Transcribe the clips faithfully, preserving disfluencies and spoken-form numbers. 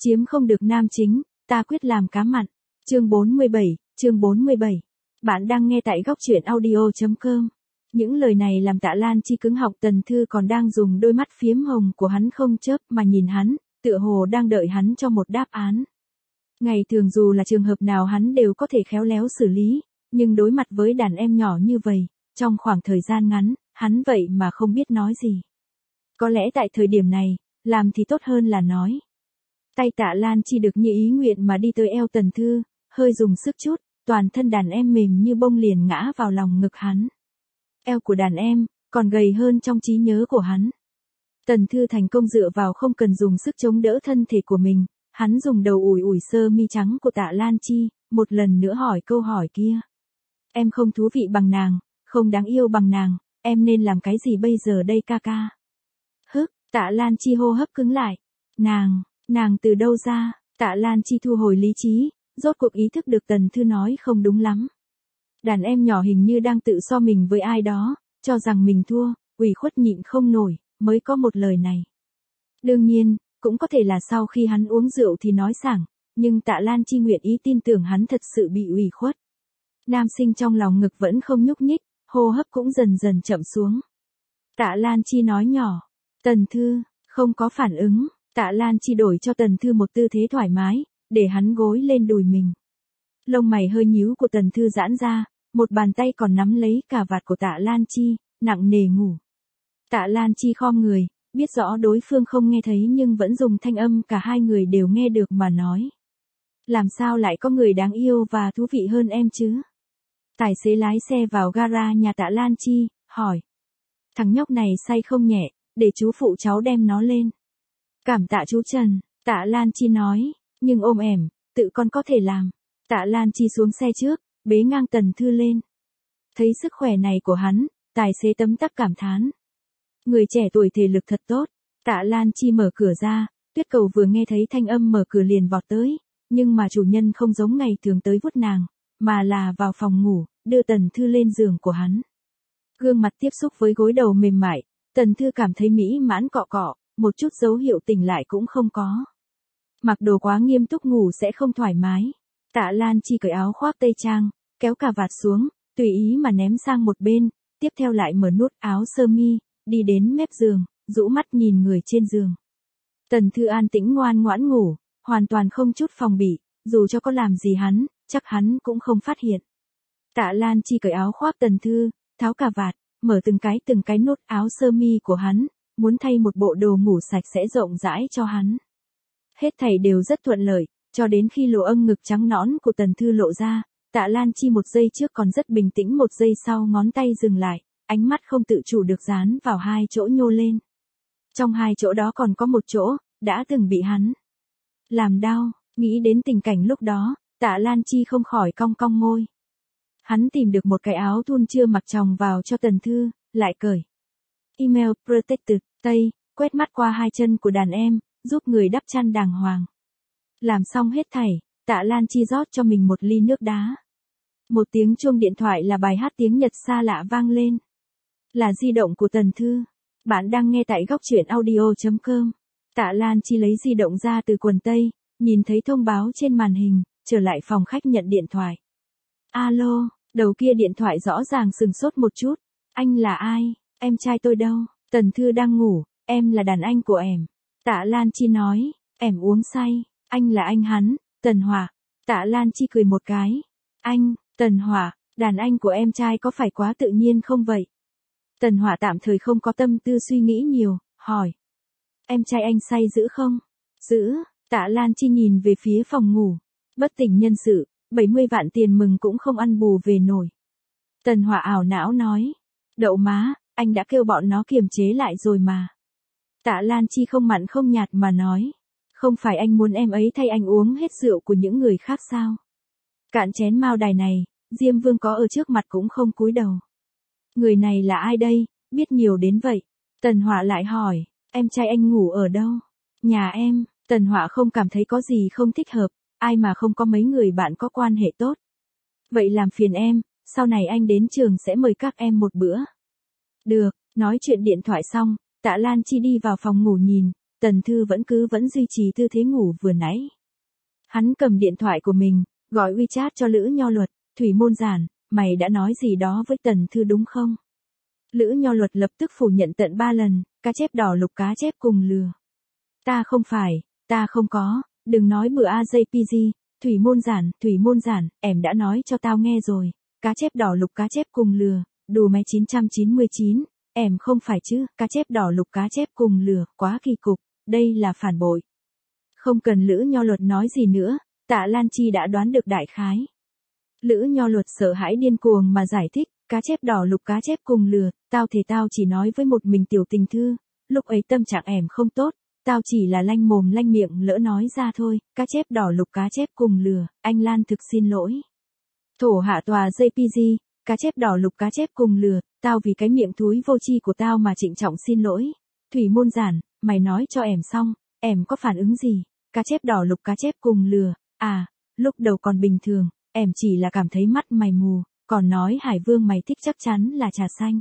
Chiếm không được nam chính, ta quyết làm cá mặn. Chương bốn mươi bảy, chương bốn mươi bảy. Bạn đang nghe tại góc truyện audio.com. Những lời này làm Tạ Lan Chi cứng họng. Tần Thư còn đang dùng đôi mắt phiếm hồng của hắn không chớp mà nhìn hắn, tựa hồ đang đợi hắn cho một đáp án. Ngày thường dù là trường hợp nào hắn đều có thể khéo léo xử lý, nhưng đối mặt với đàn em nhỏ như vậy, trong khoảng thời gian ngắn, hắn vậy mà không biết nói gì. Có lẽ tại thời điểm này, làm thì tốt hơn là nói. Tay Tạ Lan Chi được như ý nguyện mà đi tới eo Tần Thư, hơi dùng sức chút, toàn thân đàn em mềm như bông liền ngã vào lòng ngực hắn. Eo của đàn em, còn gầy hơn trong trí nhớ của hắn. Tần Thư thành công dựa vào không cần dùng sức chống đỡ thân thể của mình, hắn dùng đầu ủi ủi sơ mi trắng của Tạ Lan Chi, một lần nữa hỏi câu hỏi kia. Em không thú vị bằng nàng, không đáng yêu bằng nàng, em nên làm cái gì bây giờ đây ca ca? Hức, Tạ Lan Chi hô hấp cứng lại. Nàng, nàng từ đâu ra? Tạ Lan Chi thu hồi lý trí, rốt cuộc ý thức được Tần Thư nói không đúng lắm. Đàn em nhỏ hình như đang tự so mình với ai đó, cho rằng mình thua, ủy khuất nhịn không nổi, mới có một lời này. Đương nhiên, cũng có thể là sau khi hắn uống rượu thì nói sảng, nhưng Tạ Lan Chi nguyện ý tin tưởng hắn thật sự bị ủy khuất. Nam sinh trong lòng ngực vẫn không nhúc nhích, hô hấp cũng dần dần chậm xuống. Tạ Lan Chi nói nhỏ. Tần Thư, không có phản ứng. Tạ Lan Chi đổi cho Tần Thư một tư thế thoải mái, để hắn gối lên đùi mình. Lông mày hơi nhíu của Tần Thư giãn ra, một bàn tay còn nắm lấy cà vạt của Tạ Lan Chi, nặng nề ngủ. Tạ Lan Chi khom người, biết rõ đối phương không nghe thấy nhưng vẫn dùng thanh âm cả hai người đều nghe được mà nói. Làm sao lại có người đáng yêu và thú vị hơn em chứ? Tài xế lái xe vào gara nhà Tạ Lan Chi, hỏi. Thằng nhóc này say không nhẹ, để chú phụ cháu đem nó lên. Cảm tạ chú Trần, Tạ Lan Chi nói, nhưng ôm ẻm, tự con có thể làm. Tạ Lan Chi xuống xe trước, bế ngang Tần Thư lên. Thấy sức khỏe này của hắn, tài xế tấm tắc cảm thán. Người trẻ tuổi thể lực thật tốt. Tạ Lan Chi mở cửa ra, Tuyết Cầu vừa nghe thấy thanh âm mở cửa liền vọt tới, nhưng mà chủ nhân không giống ngày thường tới vuốt nàng, mà là vào phòng ngủ, đưa Tần Thư lên giường của hắn. Gương mặt tiếp xúc với gối đầu mềm mại, Tần Thư cảm thấy mỹ mãn cọ cọ, một chút dấu hiệu tỉnh lại cũng không có. Mặc đồ quá nghiêm túc ngủ sẽ không thoải mái. Tạ Lan Chi cởi áo khoác tây trang, kéo cà vạt xuống, tùy ý mà ném sang một bên, tiếp theo lại mở nút áo sơ mi, đi đến mép giường, rũ mắt nhìn người trên giường. Tần Thư an tĩnh ngoan ngoãn ngủ, hoàn toàn không chút phòng bị, dù cho có làm gì hắn, chắc hắn cũng không phát hiện. Tạ Lan Chi cởi áo khoác Tần Thư, tháo cà vạt, mở từng cái từng cái nút áo sơ mi của hắn, muốn thay một bộ đồ ngủ sạch sẽ rộng rãi cho hắn. Hết thảy đều rất thuận lợi, cho đến khi lỗ âm ngực trắng nõn của Tần Thư lộ ra, Tạ Lan Chi một giây trước còn rất bình tĩnh, một giây sau ngón tay dừng lại, ánh mắt không tự chủ được dán vào hai chỗ nhô lên. Trong hai chỗ đó còn có một chỗ, đã từng bị hắn làm đau, nghĩ đến tình cảnh lúc đó, Tạ Lan Chi không khỏi cong cong môi. Hắn tìm được một cái áo thun chưa mặc chồng vào cho Tần Thư, lại cởi. Email Protected, Tây, quét mắt qua hai chân của đàn em, giúp người đắp chăn đàng hoàng. Làm xong hết thảy, Tạ Lan Chi rót cho mình một ly nước đá. Một tiếng chuông điện thoại là bài hát tiếng Nhật xa lạ vang lên. Là di động của Tần Thư. Bạn đang nghe tại góc truyện audio.com. Tạ Lan Chi lấy di động ra từ quần tây, nhìn thấy thông báo trên màn hình, trở lại phòng khách nhận điện thoại. Alo, đầu kia điện thoại rõ ràng sừng sốt một chút. Anh là ai? Em trai tôi đâu? Tần Thư đang ngủ, em là đàn anh của em. Tạ Lan Chi nói, em uống say, anh là anh hắn, Tần Hỏa. Tạ Lan Chi cười một cái. Anh, Tần Hỏa, đàn anh của em trai có phải quá tự nhiên không vậy? Tần Hỏa tạm thời không có tâm tư suy nghĩ nhiều, hỏi. Em trai anh say dữ không? Dữ, Tạ Lan Chi nhìn về phía phòng ngủ. Bất tỉnh nhân sự, bảy mươi vạn tiền mừng cũng không ăn bù về nổi. Tần Hỏa ảo não nói. Đậu má, anh đã kêu bọn nó kiềm chế lại rồi mà. Tạ Lan Chi không mặn không nhạt mà nói. Không phải anh muốn em ấy thay anh uống hết rượu của những người khác sao? Cạn chén mao đài này, Diêm Vương có ở trước mặt cũng không cúi đầu. Người này là ai đây, biết nhiều đến vậy? Tần Hỏa lại hỏi, em trai anh ngủ ở đâu? Nhà em. Tần Hỏa không cảm thấy có gì không thích hợp, ai mà không có mấy người bạn có quan hệ tốt. Vậy làm phiền em, sau này anh đến trường sẽ mời các em một bữa. Được, nói chuyện điện thoại xong, Tạ Lan Chi đi vào phòng ngủ nhìn, Tần Thư vẫn cứ vẫn duy trì tư thế ngủ vừa nãy. Hắn cầm điện thoại của mình, gọi WeChat cho Lữ Nho Luật, Thủy Môn Giản, mày đã nói gì đó với Tần Thư đúng không? Lữ Nho Luật lập tức phủ nhận tận ba lần, cá chép đỏ lục cá chép cùng lừa. Ta không phải, ta không có, đừng nói bừa a jay pê giê, Thủy Môn Giản, Thủy Môn Giản, em đã nói cho tao nghe rồi, cá chép đỏ lục cá chép cùng lừa, đù máy chín trăm chín mươi chín, em không phải chứ, cá chép đỏ lục cá chép cùng lừa, quá kỳ cục, đây là phản bội. Không cần Lữ Nho Luật nói gì nữa, Tạ Lan Chi đã đoán được đại khái. Lữ Nho Luật sợ hãi điên cuồng mà giải thích, cá chép đỏ lục cá chép cùng lừa, tao thề tao chỉ nói với một mình Tiểu Tình Thư, lúc ấy tâm trạng em không tốt, tao chỉ là lanh mồm lanh miệng lỡ nói ra thôi, cá chép đỏ lục cá chép cùng lừa, anh Lan thực xin lỗi. Thổ hạ tòa jay pê giê, cá chép đỏ lục cá chép cùng lừa, tao vì cái miệng thúi vô tri của tao mà trịnh trọng xin lỗi. Thủy Môn Giản, mày nói cho em xong, em có phản ứng gì? Cá chép đỏ lục cá chép cùng lừa, à, lúc đầu còn bình thường, em chỉ là cảm thấy mắt mày mù, còn nói Hải Vương mày thích chắc chắn là trà xanh.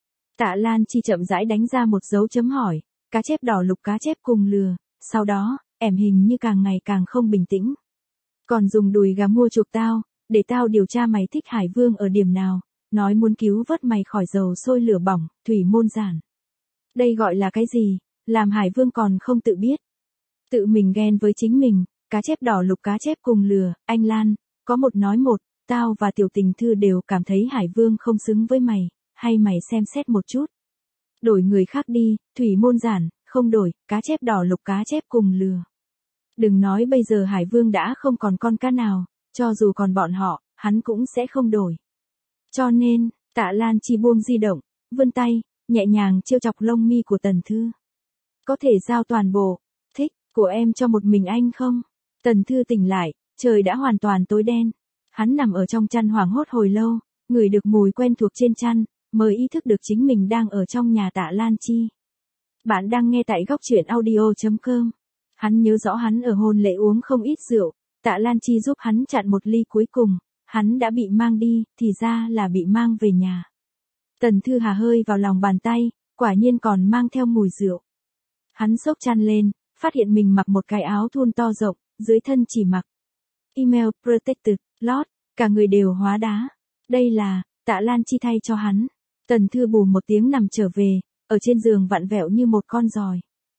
Tạ Lan Chi chậm rãi đánh ra một dấu chấm hỏi, cá chép đỏ lục cá chép cùng lừa, sau đó, em hình như càng ngày càng không bình tĩnh. Còn dùng đùi gà mua chuộc tao, để tao điều tra mày thích Hải Vương ở điểm nào, nói muốn cứu vớt mày khỏi dầu sôi lửa bỏng, Thủy Môn Giản. Đây gọi là cái gì, làm Hải Vương còn không tự biết. Tự mình ghen với chính mình, cá chép đỏ lục cá chép cùng lừa, anh Lan, có một nói một, tao và Tiểu Tình Thư đều cảm thấy Hải Vương không xứng với mày, hay mày xem xét một chút. Đổi người khác đi, Thủy Môn Giản, không đổi, cá chép đỏ lục cá chép cùng lừa. Đừng nói bây giờ Hải Vương đã không còn con cá nào, cho dù còn bọn họ, hắn cũng sẽ không đổi. Cho nên, Tạ Lan Chi buông di động, vươn tay, nhẹ nhàng trêu chọc lông mi của Tần Thư. Có thể giao toàn bộ, thích, của em cho một mình anh không? Tần Thư tỉnh lại, trời đã hoàn toàn tối đen. Hắn nằm ở trong chăn hoảng hốt hồi lâu, ngửi được mùi quen thuộc trên chăn, mới ý thức được chính mình đang ở trong nhà Tạ Lan Chi. Bạn đang nghe tại góc truyện audio chấm com. Hắn nhớ rõ hắn ở hôn lễ uống không ít rượu, Tạ Lan Chi giúp hắn chặn một ly cuối cùng, hắn đã bị mang đi, thì ra là bị mang về nhà. Tần Thư hà hơi vào lòng bàn tay, quả nhiên còn mang theo mùi rượu. Hắn xốc chăn lên, phát hiện mình mặc một cái áo thun to rộng, dưới thân chỉ mặc email protected, lót, cả người đều hóa đá. Đây là, Tạ Lan Chi thay cho hắn. Tần Thư bù một tiếng nằm trở về, ở trên giường vặn vẹo như một con giòi.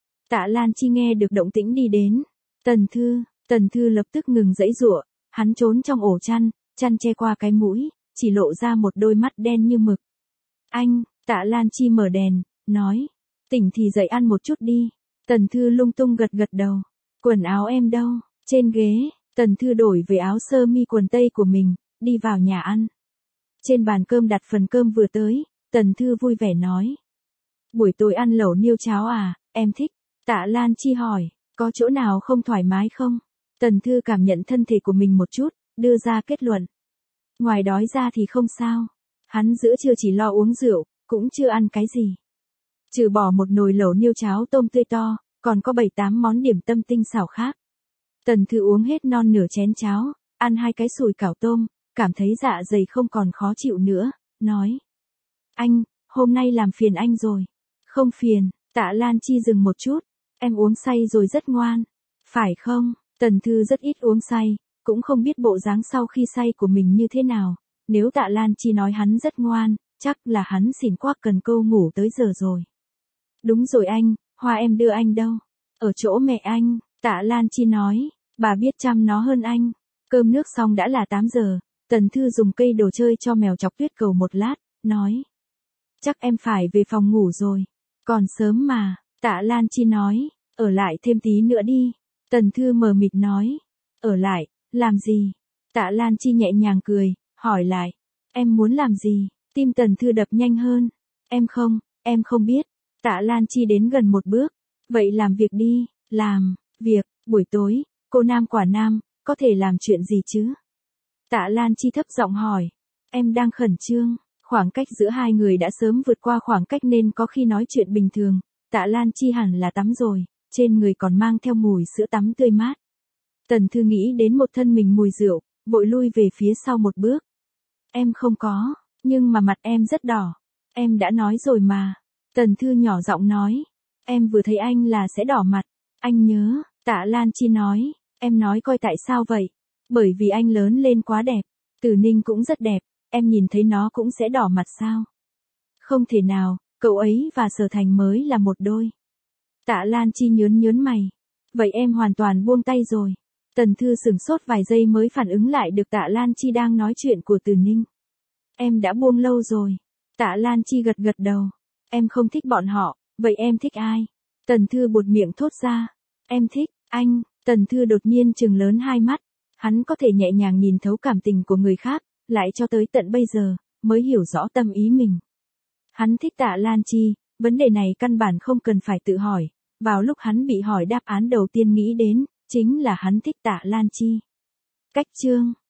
Tạ Lan Chi nghe được động tĩnh đi đến. Tần Thư, Tần Thư lập tức ngừng giãy giụa, hắn trốn trong ổ chăn, chăn che qua cái mũi, chỉ lộ ra một đôi mắt đen như mực. Anh, Tạ Lan Chi mở đèn, nói, tỉnh thì dậy ăn một chút đi. Tần Thư lung tung gật gật đầu. Quần áo em đâu? Trên ghế. Tần Thư đổi về áo sơ mi quần tây của mình, đi vào nhà ăn. Trên bàn cơm đặt phần cơm vừa tới, Tần Thư vui vẻ nói. Buổi tối ăn lẩu niêu cháo à, em thích. Tạ Lan Chi hỏi, có chỗ nào không thoải mái không? Tần Thư cảm nhận thân thể của mình một chút, đưa ra kết luận. Ngoài đói ra thì không sao. Hắn giữa trưa chỉ lo uống rượu, cũng chưa ăn cái gì. Trừ bỏ một nồi lẩu niêu cháo tôm tươi to, còn có bảy tám món điểm tâm tinh xảo khác. Tần Thư uống hết non nửa chén cháo, ăn hai cái sủi cảo tôm, cảm thấy dạ dày không còn khó chịu nữa, nói. Anh, hôm nay làm phiền anh rồi. Không phiền, Tạ Lan Chi dừng một chút, em uống say rồi rất ngoan. Phải không? Tần Thư rất ít uống say, cũng không biết bộ dáng sau khi say của mình như thế nào. Nếu Tạ Lan Chi nói hắn rất ngoan, chắc là hắn xỉn quắc cần câu ngủ tới giờ rồi. Đúng rồi anh, hoa em đưa anh đâu? Ở chỗ mẹ anh, Tạ Lan Chi nói, bà biết chăm nó hơn anh. Cơm nước xong đã là tám giờ, Tần Thư dùng cây đồ chơi cho mèo chọc tuyết cầu một lát, nói. Chắc em phải về phòng ngủ rồi. Còn sớm mà, Tạ Lan Chi nói, ở lại thêm tí nữa đi. Tần Thư mờ mịt nói, ở lại, làm gì? Tạ Lan Chi nhẹ nhàng cười, hỏi lại, em muốn làm gì? Tim Tần Thư đập nhanh hơn. Em không, em không biết. Tạ Lan Chi đến gần một bước. Vậy làm việc đi, làm, việc, buổi tối, cô nam quả nam, có thể làm chuyện gì chứ? Tạ Lan Chi thấp giọng hỏi. Em đang khẩn trương. Khoảng cách giữa hai người đã sớm vượt qua khoảng cách nên có khi nói chuyện bình thường. Tạ Lan Chi hẳn là tắm rồi, trên người còn mang theo mùi sữa tắm tươi mát. Tần Thư nghĩ đến một thân mình mùi rượu, vội lui về phía sau một bước. Em không có, nhưng mà mặt em rất đỏ. Em đã nói rồi mà. Tần Thư nhỏ giọng nói. Em vừa thấy anh là sẽ đỏ mặt. Anh nhớ, Tạ Lan Chi nói. Em nói coi tại sao vậy? Bởi vì anh lớn lên quá đẹp. Từ Ninh cũng rất đẹp, em nhìn thấy nó cũng sẽ đỏ mặt sao? Không thể nào, cậu ấy và Sở Thành mới là một đôi. Tạ Lan Chi nhớn nhớn mày. Vậy em hoàn toàn buông tay rồi. Tần Thư sửng sốt vài giây mới phản ứng lại được Tạ Lan Chi đang nói chuyện của Từ Ninh. Em đã buông lâu rồi. Tạ Lan Chi gật gật đầu. Em không thích bọn họ, vậy em thích ai? Tần Thư buột miệng thốt ra. Em thích, anh. Tần Thư đột nhiên trừng lớn hai mắt. Hắn có thể nhẹ nhàng nhìn thấu cảm tình của người khác, lại cho tới tận bây giờ, mới hiểu rõ tâm ý mình. Hắn thích Tạ Lan Chi, vấn đề này căn bản không cần phải tự hỏi. Vào lúc hắn bị hỏi đáp án đầu tiên nghĩ đến, chính là hắn thích Tạ Lan Chi. Cách chương